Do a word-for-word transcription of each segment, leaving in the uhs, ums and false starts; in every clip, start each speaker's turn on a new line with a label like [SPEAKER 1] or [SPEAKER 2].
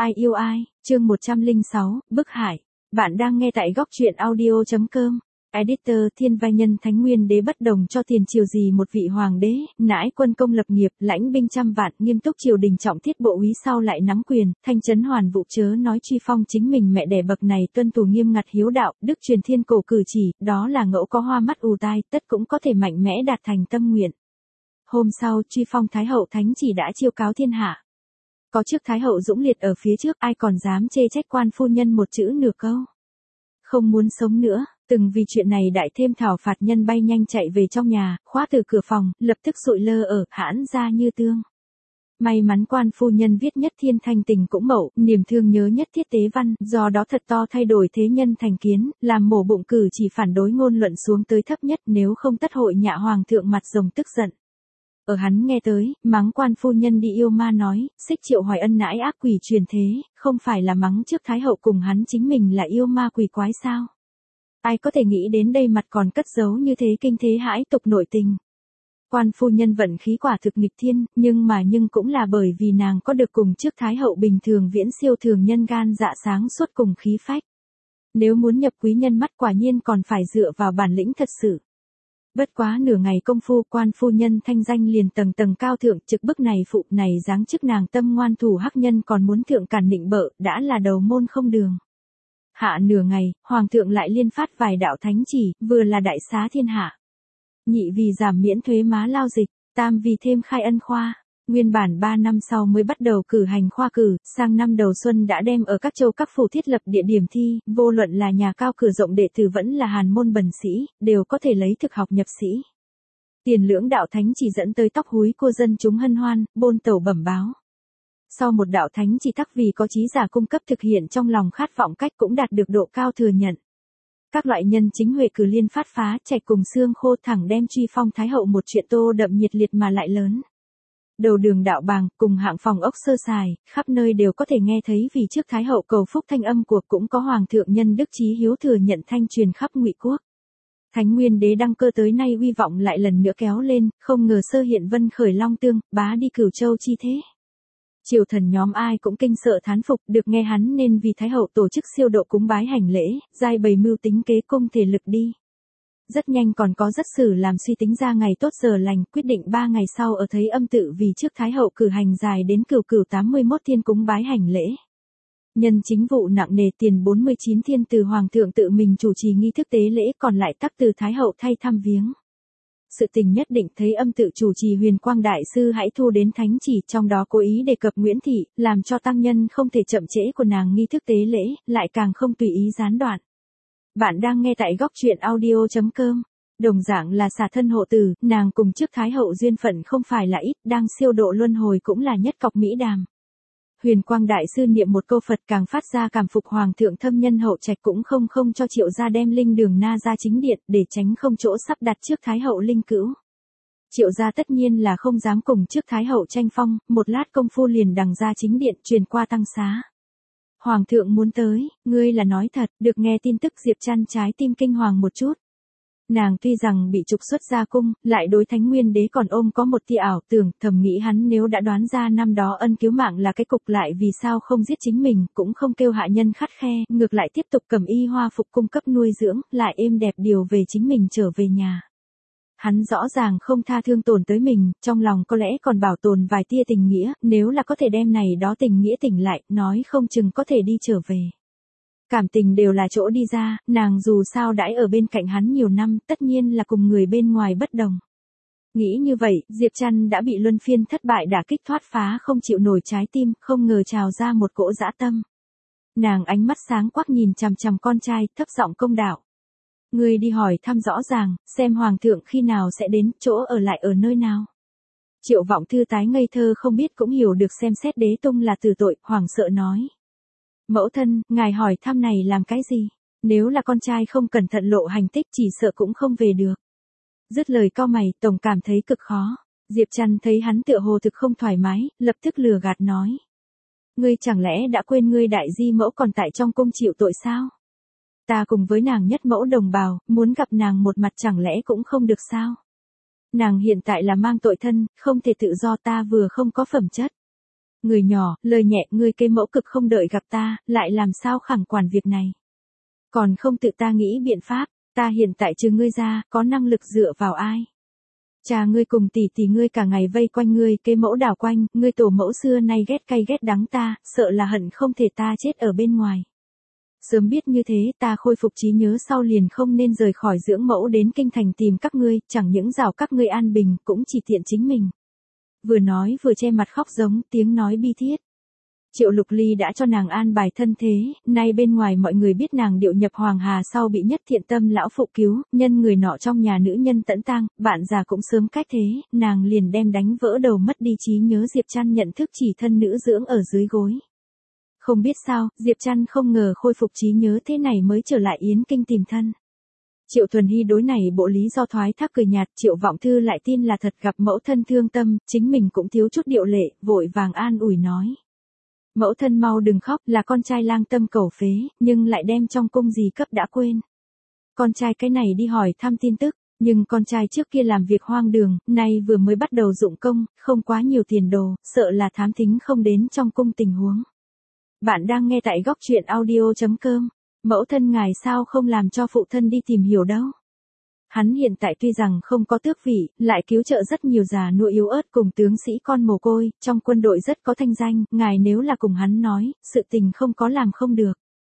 [SPEAKER 1] Ai yêu ai, chương một trăm lẻ sáu, bức hại. Bạn đang nghe tại góc truyện audio chấm com. Editor Thiên Vai Nhân Thánh Nguyên Đế bất đồng cho tiền triều gì một vị hoàng đế, nãi quân công lập nghiệp, lãnh binh trăm vạn, nghiêm túc triều đình trọng thiết bộ úy sau lại nắm quyền, thanh trấn hoàn vụ chớ nói truy phong chính mình mẹ đẻ bậc này tuân thủ nghiêm ngặt hiếu đạo, đức truyền thiên cổ cử chỉ, đó là ngẫu có hoa mắt ù tai, tất cũng có thể mạnh mẽ đạt thành tâm nguyện. Hôm sau, truy phong Thái hậu thánh chỉ đã chiêu cáo thiên hạ. Có trước Thái hậu dũng liệt ở phía trước, ai còn dám chê trách quan phu nhân một chữ nửa câu. Không muốn sống nữa, từng vì chuyện này đại thêm thảo phạt nhân bay nhanh chạy về trong nhà, khóa từ cửa phòng, lập tức sụi lơ ở, hãn ra như tương. May mắn quan phu nhân viết nhất thiên thanh tình cũng mậu, niềm thương nhớ nhất thiết tế văn, do đó thật to thay đổi thế nhân thành kiến, làm mổ bụng cử chỉ phản đối ngôn luận xuống tới thấp nhất, nếu không tất hội nhạ hoàng thượng mặt rồng tức giận. Ở hắn nghe tới, mắng quan phu nhân đi yêu ma nói, xích Triệu Hoài Ân nãi ác quỷ truyền thế, không phải là mắng trước Thái hậu cùng hắn chính mình là yêu ma quỷ quái sao? Ai có thể nghĩ đến đây mặt còn cất giấu như thế kinh thế hãi tục nội tình. Quan phu nhân vận khí quả thực nghịch thiên, nhưng mà nhưng cũng là bởi vì nàng có được cùng trước Thái hậu bình thường viễn siêu thường nhân gan dạ sáng suốt cùng khí phách. Nếu muốn nhập quý nhân mắt quả nhiên còn phải dựa vào bản lĩnh thật sự. Bất quá nửa ngày công phu quan phu nhân thanh danh liền tầng tầng cao thượng trực bức này phụ này dáng chức nàng tâm ngoan thủ hắc nhân còn muốn thượng cản nịnh bợ đã là đầu môn không đường. Hạ nửa ngày, hoàng thượng lại liên phát vài đạo thánh chỉ, vừa là đại xá thiên hạ. Nhị vì giảm miễn thuế má lao dịch, tam vì thêm khai ân khoa. Nguyên bản ba năm sau mới bắt đầu cử hành khoa cử, sang năm đầu xuân đã đem ở các châu các phủ thiết lập địa điểm thi, vô luận là nhà cao cửa rộng đệ tử vẫn là hàn môn bần sĩ, đều có thể lấy thực học nhập sĩ. Tiền lưỡng đạo thánh chỉ dẫn tới tóc húi cô dân chúng hân hoan, bôn tẩu bẩm báo. Sau một đạo thánh chỉ tắc vì có trí giả cung cấp thực hiện trong lòng khát vọng cách cũng đạt được độ cao thừa nhận. Các loại nhân chính huệ cử liên phát phá, chạch cùng xương khô thẳng đem truy phong Thái hậu một chuyện tô đậm nhiệt liệt mà lại lớn. Đầu đường đạo bàng, cùng hạng phòng ốc sơ sài, khắp nơi đều có thể nghe thấy vì trước Thái hậu cầu phúc thanh âm của cũng có hoàng thượng nhân đức chí hiếu thừa nhận thanh truyền khắp Ngụy quốc. Thánh Nguyên Đế đăng cơ tới nay uy vọng lại lần nữa kéo lên, không ngờ sơ hiện vân khởi long tương, bá đi Cửu Châu chi thế. Triều thần nhóm ai cũng kinh sợ thán phục, được nghe hắn nên vì Thái hậu tổ chức siêu độ cúng bái hành lễ, giai bày mưu tính kế cung thể lực đi. Rất nhanh còn có rất sử làm suy tính ra ngày tốt giờ lành, quyết định ba ngày sau ở thấy âm tự vì trước Thái hậu cử hành dài đến cửu cửu tám mươi mốt thiên cúng bái hành lễ. Nhân chính vụ nặng nề tiền bốn mươi chín thiên từ hoàng thượng tự mình chủ trì nghi thức tế lễ, còn lại tắc từ Thái hậu thay thăm viếng. Sự tình nhất định thấy âm tự chủ trì Huyền Quang đại sư hãy thu đến thánh chỉ, trong đó cố ý đề cập Nguyễn thị, làm cho tăng nhân không thể chậm trễ của nàng nghi thức tế lễ, lại càng không tùy ý gián đoạn. Bạn đang nghe tại góc truyện audio chấm com. Đồng dạng là xả thân hộ tử, nàng cùng trước Thái hậu duyên phận không phải là ít, đang siêu độ luân hồi cũng là nhất cọc mỹ đàm. Huyền Quang đại sư niệm một câu Phật càng phát ra cảm phục hoàng thượng thâm nhân hậu trạch cũng không không cho Triệu gia đem linh đường na ra chính điện để tránh không chỗ sắp đặt trước Thái hậu linh cữu. Triệu gia tất nhiên là không dám cùng trước Thái hậu tranh phong, một lát công phu liền đằng ra chính điện truyền qua tăng xá. Hoàng thượng muốn tới, ngươi là nói thật, được nghe tin tức Diệp Trăn trái tim kinh hoàng một chút. Nàng tuy rằng bị trục xuất ra cung, lại đối Thánh Nguyên Đế còn ôm có một tia ảo tưởng, thầm nghĩ hắn nếu đã đoán ra năm đó ân cứu mạng là cái cục lại vì sao không giết chính mình, cũng không kêu hạ nhân khắt khe, ngược lại tiếp tục cầm y hoa phục cung cấp nuôi dưỡng, lại êm đẹp điều về chính mình trở về nhà. Hắn rõ ràng không tha thương tổn tới mình, trong lòng có lẽ còn bảo tồn vài tia tình nghĩa, nếu là có thể đem này đó tình nghĩa tỉnh lại, nói không chừng có thể đi trở về. Cảm tình đều là chỗ đi ra, nàng dù sao đãi ở bên cạnh hắn nhiều năm, tất nhiên là cùng người bên ngoài bất đồng. Nghĩ như vậy, Diệp Trăn đã bị luân phiên thất bại đả kích thoát phá không chịu nổi trái tim, không ngờ trào ra một cỗ dã tâm. Nàng ánh mắt sáng quắc nhìn chằm chằm con trai, thấp giọng công đạo. Ngươi đi hỏi thăm rõ ràng, xem hoàng thượng khi nào sẽ đến, chỗ ở lại ở nơi nào. Triệu Vọng Thư tái ngây thơ không biết cũng hiểu được xem xét đế tung là tử tội, hoảng sợ nói. Mẫu thân, ngài hỏi thăm này làm cái gì? Nếu là con trai không cẩn thận lộ hành tích chỉ sợ cũng không về được. Dứt lời cau mày, tổng cảm thấy cực khó. Diệp Trăn thấy hắn tựa hồ thực không thoải mái, lập tức lừa gạt nói. Ngươi chẳng lẽ đã quên ngươi đại di mẫu còn tại trong cung chịu tội sao? Ta cùng với nàng nhất mẫu đồng bào, muốn gặp nàng một mặt chẳng lẽ cũng không được sao? Nàng hiện tại là mang tội thân, không thể tự do, ta vừa không có phẩm chất. Người nhỏ, lời nhẹ, ngươi kế mẫu cực không đợi gặp ta, lại làm sao khẳng quản việc này. Còn không tự ta nghĩ biện pháp, ta hiện tại trừ ngươi ra, có năng lực dựa vào ai. Cha ngươi cùng tỷ tỷ ngươi cả ngày vây quanh ngươi, kế mẫu đảo quanh, ngươi tổ mẫu xưa nay ghét cay ghét đắng ta, sợ là hận không thể ta chết ở bên ngoài. Sớm biết như thế ta khôi phục trí nhớ sau liền không nên rời khỏi dưỡng mẫu đến kinh thành tìm các ngươi, chẳng những rào các ngươi an bình, cũng chỉ tiện chính mình. Vừa nói vừa che mặt khóc giống, tiếng nói bi thiết. Triệu Lục Ly đã cho nàng an bài thân thế, nay bên ngoài mọi người biết nàng điệu nhập Hoàng Hà sau bị Nhất Thiện Tâm lão phụ cứu, nhân người nọ trong nhà nữ nhân tẫn tang, bạn già cũng sớm cách thế, nàng liền đem đánh vỡ đầu mất đi trí nhớ Diệp Trăn nhận thức chỉ thân nữ dưỡng ở dưới gối. Không biết sao, Diệp Trăn không ngờ khôi phục trí nhớ thế này mới trở lại Yến Kinh tìm thân. Triệu Thuần Hy đối này bộ lý do thoái thác cười nhạt, Triệu Vọng Thư lại tin là thật, gặp mẫu thân thương tâm, chính mình cũng thiếu chút điệu lệ, vội vàng an ủi nói. Mẫu thân mau đừng khóc, là con trai lang tâm cầu phế, nhưng lại đem trong cung gì cấp đã quên. Con trai cái này đi hỏi thăm tin tức, nhưng con trai trước kia làm việc hoang đường, nay vừa mới bắt đầu dụng công, không quá nhiều tiền đồ, sợ là thám thính không đến trong cung tình huống. Bạn đang nghe tại góc truyện audio chấm com. Mẫu thân ngài sao không làm cho phụ thân đi tìm hiểu đâu. Hắn hiện tại tuy rằng không có tước vị, lại cứu trợ rất nhiều già nua yếu ớt cùng tướng sĩ con mồ côi, trong quân đội rất có thanh danh, ngài nếu là cùng hắn nói, sự tình không có làm không được.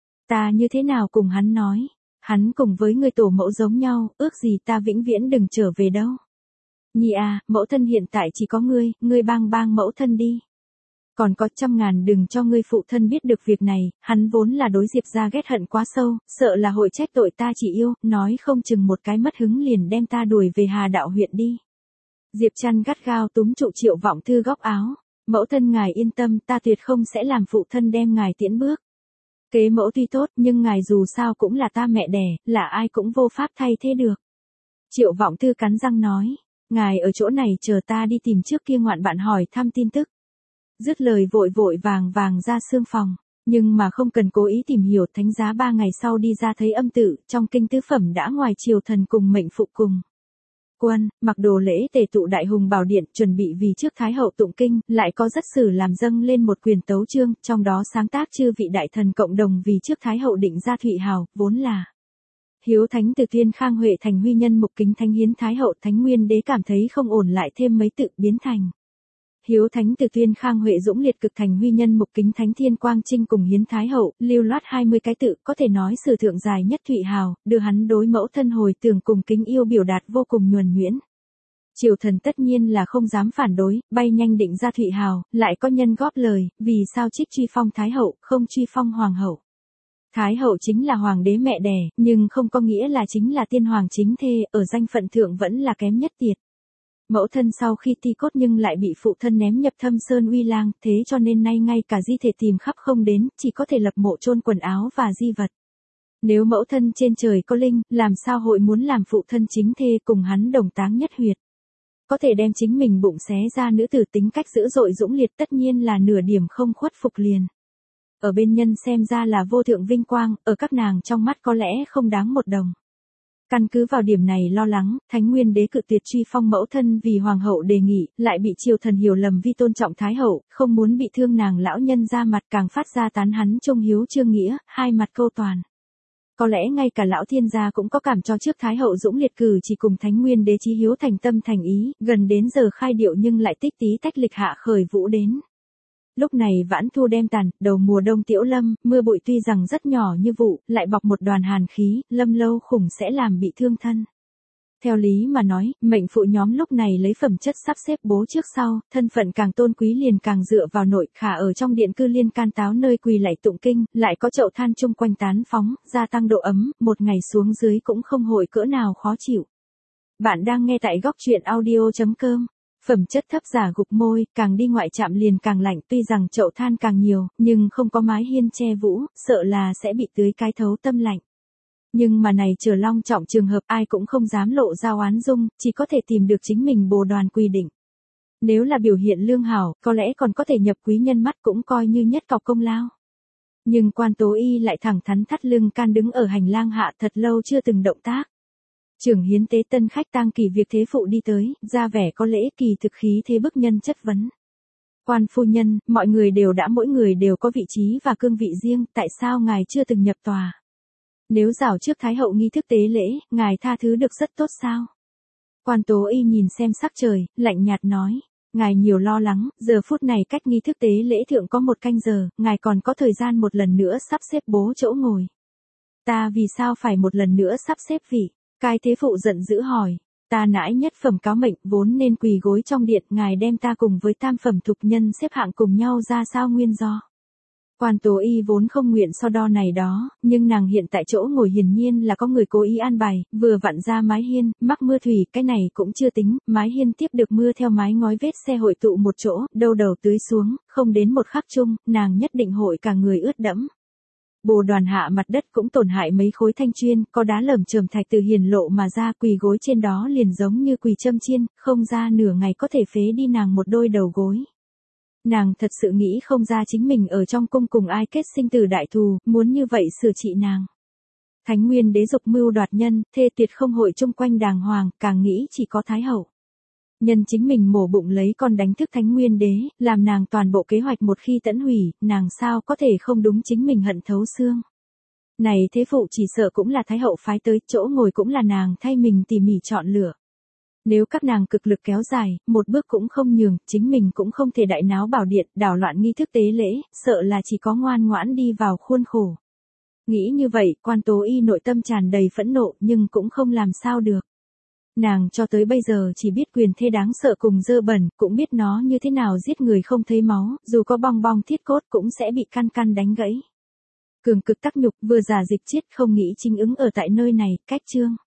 [SPEAKER 1] Ta như thế nào cùng hắn nói, hắn cùng với người tổ mẫu giống nhau, ước gì ta vĩnh viễn đừng trở về đâu. Nhi à, mẫu thân hiện tại chỉ có ngươi, ngươi bang bang mẫu thân đi. Còn có trăm ngàn đừng cho ngươi phụ thân biết được việc này, hắn vốn là đối Diệp gia ghét hận quá sâu, sợ là hội trách tội ta chỉ yêu, nói không chừng một cái mất hứng liền đem ta đuổi về Hà Đạo huyện đi. Diệp Trăn gắt gao túm trụ Triệu Vọng Thư góc áo, mẫu thân ngài yên tâm, ta tuyệt không sẽ làm phụ thân đem ngài tiễn bước. Kế mẫu tuy tốt, nhưng ngài dù sao cũng là ta mẹ đẻ, là ai cũng vô pháp thay thế được. Triệu Vọng Thư cắn răng nói, ngài ở chỗ này chờ ta đi tìm trước kia ngoạn bạn hỏi thăm tin tức. Dứt lời vội vội vàng vàng ra xương phòng, nhưng mà không cần cố ý tìm hiểu, thánh giá ba ngày sau đi ra thấy âm tự, trong kinh tứ phẩm đã ngoài triều thần cùng mệnh phụ cùng. Quân, mặc đồ lễ tề tụ đại hùng bảo điện, chuẩn bị vì trước thái hậu tụng kinh, lại có rất sử làm dâng lên một quyền tấu chương, trong đó sáng tác chư vị đại thần cộng đồng vì trước thái hậu định ra Thụy Hào, vốn là Hiếu Thánh từ Tuyên Khang Huệ thành huy nhân mục kính thánh hiến thái hậu, Thánh Nguyên đế cảm thấy không ổn lại thêm mấy tự biến thành Hiếu Thánh từ Tuyên Khang Huệ dũng liệt cực thành huy nhân mục kính thánh Thiên Quang Trinh cùng hiến thái hậu, lưu loát hai mươi cái tự, có thể nói sử thượng dài nhất Thụy Hào, đưa hắn đối mẫu thân hồi tưởng cùng kính yêu biểu đạt vô cùng nhuần nhuyễn. Triều thần tất nhiên là không dám phản đối, bay nhanh định ra Thụy Hào, lại có nhân góp lời, vì sao trích truy phong thái hậu, không truy phong hoàng hậu. Thái hậu chính là hoàng đế mẹ đẻ, nhưng không có nghĩa là chính là tiên hoàng chính thê, ở danh phận thượng vẫn là kém nhất tiệt. Mẫu thân sau khi ti cốt nhưng lại bị phụ thân ném nhập Thâm Sơn Uy Lang, thế cho nên nay ngay cả di thể tìm khắp không đến, chỉ có thể lập mộ chôn quần áo và di vật. Nếu mẫu thân trên trời có linh, làm sao hội muốn làm phụ thân chính thê cùng hắn đồng táng nhất huyệt. Có thể đem chính mình bụng xé ra nữ tử tính cách dữ dội dũng liệt tất nhiên là nửa điểm không khuất phục liền. Ở bên nhân xem ra là vô thượng vinh quang, ở các nàng trong mắt có lẽ không đáng một đồng. Căn cứ vào điểm này lo lắng, Thánh Nguyên đế cự tuyệt truy phong mẫu thân vì hoàng hậu đề nghị, lại bị triều thần hiểu lầm vi tôn trọng thái hậu, không muốn bị thương nàng lão nhân ra mặt càng phát ra tán hắn trung hiếu trương nghĩa, hai mặt câu toàn. Có lẽ ngay cả lão thiên gia cũng có cảm cho trước thái hậu dũng liệt cử chỉ cùng Thánh Nguyên đế chí hiếu thành tâm thành ý, gần đến giờ khai điệu nhưng lại tích tí tách lịch hạ khởi vũ đến. Lúc này vãn thu đem tàn, đầu mùa đông tiểu lâm, mưa bụi tuy rằng rất nhỏ như vụ, lại bọc một đoàn hàn khí, lâm lâu khủng sẽ làm bị thương thân. Theo lý mà nói, mệnh phụ nhóm lúc này lấy phẩm chất sắp xếp bố trước sau, thân phận càng tôn quý liền càng dựa vào nội, khả ở trong điện cư liên can táo nơi quỳ lạy tụng kinh, lại có chậu than chung quanh tán phóng, gia tăng độ ấm, một ngày xuống dưới cũng không hội cỡ nào khó chịu. Bạn đang nghe tại góc truyện audio chấm com. Phẩm chất thấp giả gục môi, càng đi ngoại trạm liền càng lạnh, tuy rằng chậu than càng nhiều, nhưng không có mái hiên che vũ, sợ là sẽ bị tưới cái thấu tâm lạnh. Nhưng mà này chờ long trọng trường hợp ai cũng không dám lộ ra oán dung, chỉ có thể tìm được chính mình bồ đoàn quy định. Nếu là biểu hiện lương hảo, có lẽ còn có thể nhập quý nhân mắt cũng coi như nhất cọc công lao. Nhưng quan tố y lại thẳng thắn thắt lưng can đứng ở hành lang hạ thật lâu chưa từng động tác. Trưởng hiến tế tân khách tang kỳ việc thế phụ đi tới, ra vẻ có lễ kỳ thực khí thế bức nhân chất vấn. Quan phu nhân, mọi người đều đã mỗi người đều có vị trí và cương vị riêng, tại sao ngài chưa từng nhập tòa? Nếu rảo trước Thái hậu nghi thức tế lễ, ngài tha thứ được rất tốt sao? Quan Tố Y nhìn xem sắc trời, lạnh nhạt nói. Ngài nhiều lo lắng, giờ phút này cách nghi thức tế lễ thượng có một canh giờ, ngài còn có thời gian một lần nữa sắp xếp bố chỗ ngồi. Ta vì sao phải một lần nữa sắp xếp vị? Cái thế phụ giận dữ hỏi. Ta nãi nhất phẩm cáo mệnh vốn nên quỳ gối trong điện, ngài đem ta cùng với tam phẩm thục nhân xếp hạng cùng nhau ra sao nguyên do? Quan Tố Y vốn không nguyện so đo này đó, nhưng nàng hiện tại chỗ ngồi hiển nhiên là có người cố ý an bài, vừa vặn ra mái hiên, mắc mưa thủy, cái này cũng chưa tính, mái hiên tiếp được mưa theo mái ngói vết xe hội tụ một chỗ, đâu đầu tưới xuống, không đến một khắc chung, nàng nhất định hội cả người ướt đẫm. Bồ đoàn hạ mặt đất cũng tổn hại mấy khối thanh chuyên, có đá lởm chởm thạch từ hiển lộ mà ra, quỳ gối trên đó liền giống như quỳ châm chiên, không ra nửa ngày có thể phế đi nàng một đôi đầu gối. Nàng thật sự nghĩ không ra chính mình ở trong cung cùng ai kết sinh tử đại thù, muốn như vậy sửa trị nàng. Thánh Nguyên Đế dục mưu đoạt nhân, thê tuyệt không hội chung quanh đàng hoàng, càng nghĩ chỉ có Thái hậu. Nhân chính mình mổ bụng lấy con đánh thức Thánh Nguyên Đế, làm nàng toàn bộ kế hoạch một khi tẫn hủy, nàng sao có thể không đúng chính mình hận thấu xương. Này thế phụ chỉ sợ cũng là Thái hậu phái tới, chỗ ngồi cũng là nàng thay mình tỉ mỉ chọn lựa. Nếu các nàng cực lực kéo dài, một bước cũng không nhường, chính mình cũng không thể đại náo bảo điện, đảo loạn nghi thức tế lễ, sợ là chỉ có ngoan ngoãn đi vào khuôn khổ. Nghĩ như vậy, Quan Tố Y nội tâm tràn đầy phẫn nộ nhưng cũng không làm sao được. Nàng cho tới bây giờ chỉ biết quyền thê đáng sợ cùng dơ bẩn, cũng biết nó như thế nào giết người không thấy máu, dù có bong bong thiết cốt cũng sẽ bị căn căn đánh gãy. Cường cực tắc nhục, vừa già dịch chết không nghĩ chính ứng ở tại nơi này, cách chương.